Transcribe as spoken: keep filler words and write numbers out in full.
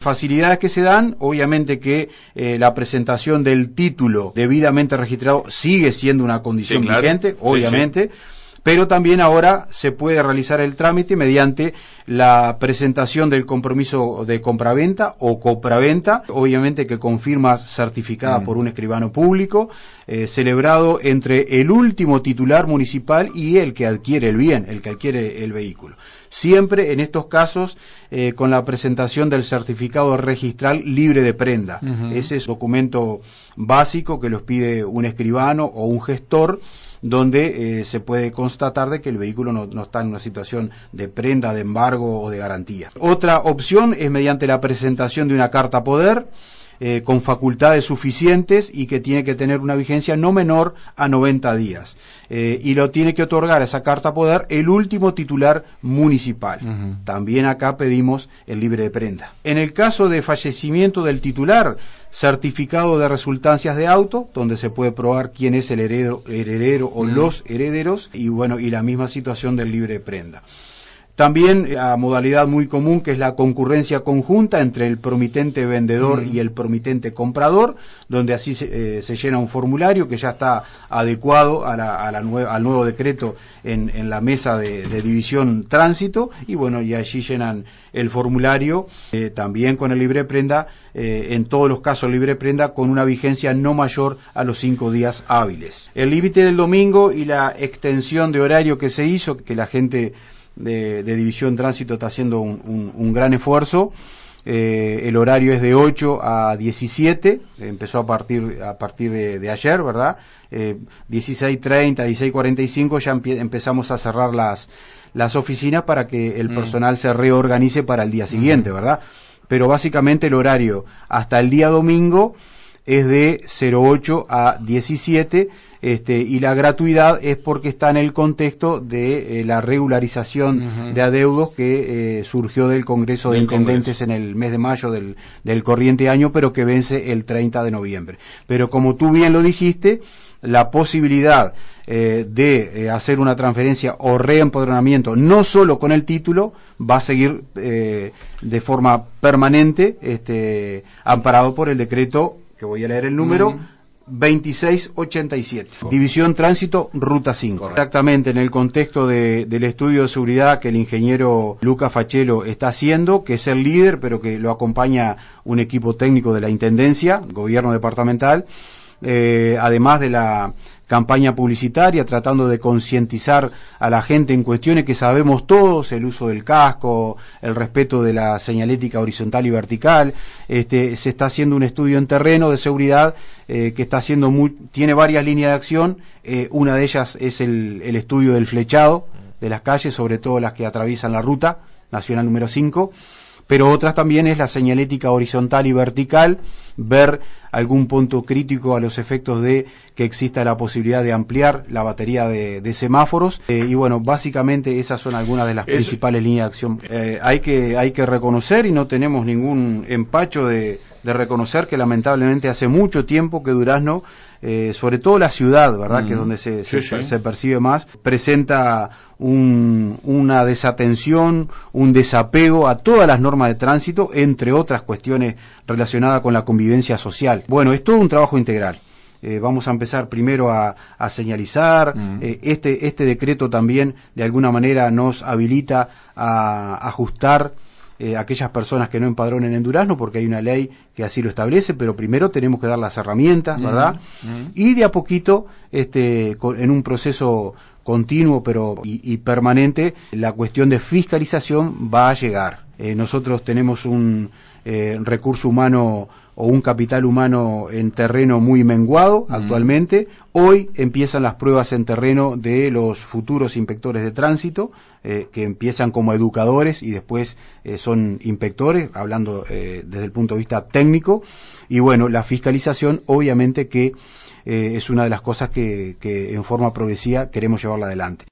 facilidades que se dan, obviamente que eh, la presentación del título debidamente registrado sigue siendo una condición sí, claro. vigente, obviamente, sí, sí. Pero también ahora se puede realizar el trámite mediante la presentación del compromiso de compraventa o compraventa, obviamente que con firma certificada mm. por un escribano público, eh, celebrado entre el último titular municipal y el que adquiere el bien, el que adquiere el vehículo. Siempre en estos casos eh, con la presentación del certificado registral libre de prenda. Uh-huh. Ese es un documento básico que los pide un escribano o un gestor, donde eh, se puede constatar de que el vehículo no, no está en una situación de prenda, de embargo o de garantía. Otra opción es mediante la presentación de una carta poder eh, con facultades suficientes y que tiene que tener una vigencia no menor a noventa días. Eh, y lo tiene que otorgar esa carta poder el último titular municipal. Uh-huh. También acá pedimos el libre de prenda. En el caso de fallecimiento del titular, certificado de resultancias de auto, donde se puede probar quién es el heredero, heredero o uh-huh. los herederos, y bueno, y la misma situación del libre de prenda. También la modalidad muy común, que es la concurrencia conjunta entre el promitente vendedor uh-huh. y el promitente comprador, donde así se, eh, se llena un formulario que ya está adecuado a la, a la nue- al nuevo decreto en, en la mesa de, de división tránsito, y bueno, y allí llenan el formulario, eh, también con el libre prenda, eh, en todos los casos libre prenda, con una vigencia no mayor a los cinco días hábiles. El límite del domingo y la extensión de horario que se hizo, que la gente De, de División Tránsito está haciendo un, un, un gran esfuerzo. Eh, el horario es de ocho a diecisiete, empezó a partir a partir de, de ayer, ¿verdad? Eh, dieciséis treinta, dieciséis cuarenta y cinco ya empie, empezamos a cerrar las las oficinas para que el mm. personal se reorganice para el día siguiente, mm. ¿verdad? Pero básicamente el horario hasta el día domingo es de cero ocho a diecisiete, este, y la gratuidad es porque está en el contexto de eh, la regularización uh-huh. de adeudos que eh, surgió del Congreso de Intendentes en el mes de mayo del, del corriente año, pero que vence el treinta de noviembre. Pero como tú bien lo dijiste, la posibilidad eh, de eh, hacer una transferencia o reempadronamiento, no solo con el título, va a seguir eh, de forma permanente, este, amparado por el decreto, que voy a leer el número, uh-huh. veintiséis ochenta y siete. División Tránsito, Ruta cinco. Correcto. Exactamente, en el contexto de, del estudio de seguridad que el ingeniero Luca Fachelo está haciendo, que es el líder, pero que lo acompaña un equipo técnico de la Intendencia, Gobierno Departamental, eh, además de la campaña publicitaria, tratando de concientizar a la gente en cuestiones que sabemos todos, el uso del casco, el respeto de la señalética horizontal y vertical. Este, se está haciendo un estudio en terreno de seguridad eh, que está haciendo muy, tiene varias líneas de acción. Eh, una de ellas es el, el estudio del flechado de las calles, sobre todo las que atraviesan la ruta nacional número cinco, pero otras también es la señalética horizontal y vertical, ver algún punto crítico a los efectos de que exista la posibilidad de ampliar la batería de, de semáforos, eh, y bueno, básicamente esas son algunas de las Eso. principales líneas de acción. Eh, hay que hay que reconocer, y no tenemos ningún empacho de, de reconocer, que lamentablemente hace mucho tiempo que Durazno, eh, sobre todo la ciudad, ¿verdad?, mm. que es donde se, sí, se, sí. se percibe más, presenta un, una desatención, un desapego a todas las normas de tránsito, entre otras cuestiones relacionadas con la convivencia social. Bueno, es todo un trabajo integral. Eh, vamos a empezar primero a, a señalizar. Mm. Eh, este, este decreto también de alguna manera nos habilita a ajustar eh, aquellas personas que no empadronen en Durazno, porque hay una ley que así lo establece, pero primero tenemos que dar las herramientas, ¿verdad? Mm. Mm. Y de a poquito, este, en un proceso continuo pero y, y permanente, la cuestión de fiscalización va a llegar. Eh, nosotros tenemos un eh, recurso humano o un capital humano en terreno muy menguado mm. actualmente. Hoy empiezan las pruebas en terreno de los futuros inspectores de tránsito, eh, que empiezan como educadores y después eh, son inspectores, hablando eh, desde el punto de vista técnico. Y bueno, la fiscalización obviamente que eh, es una de las cosas que, que en forma progresiva queremos llevarla adelante.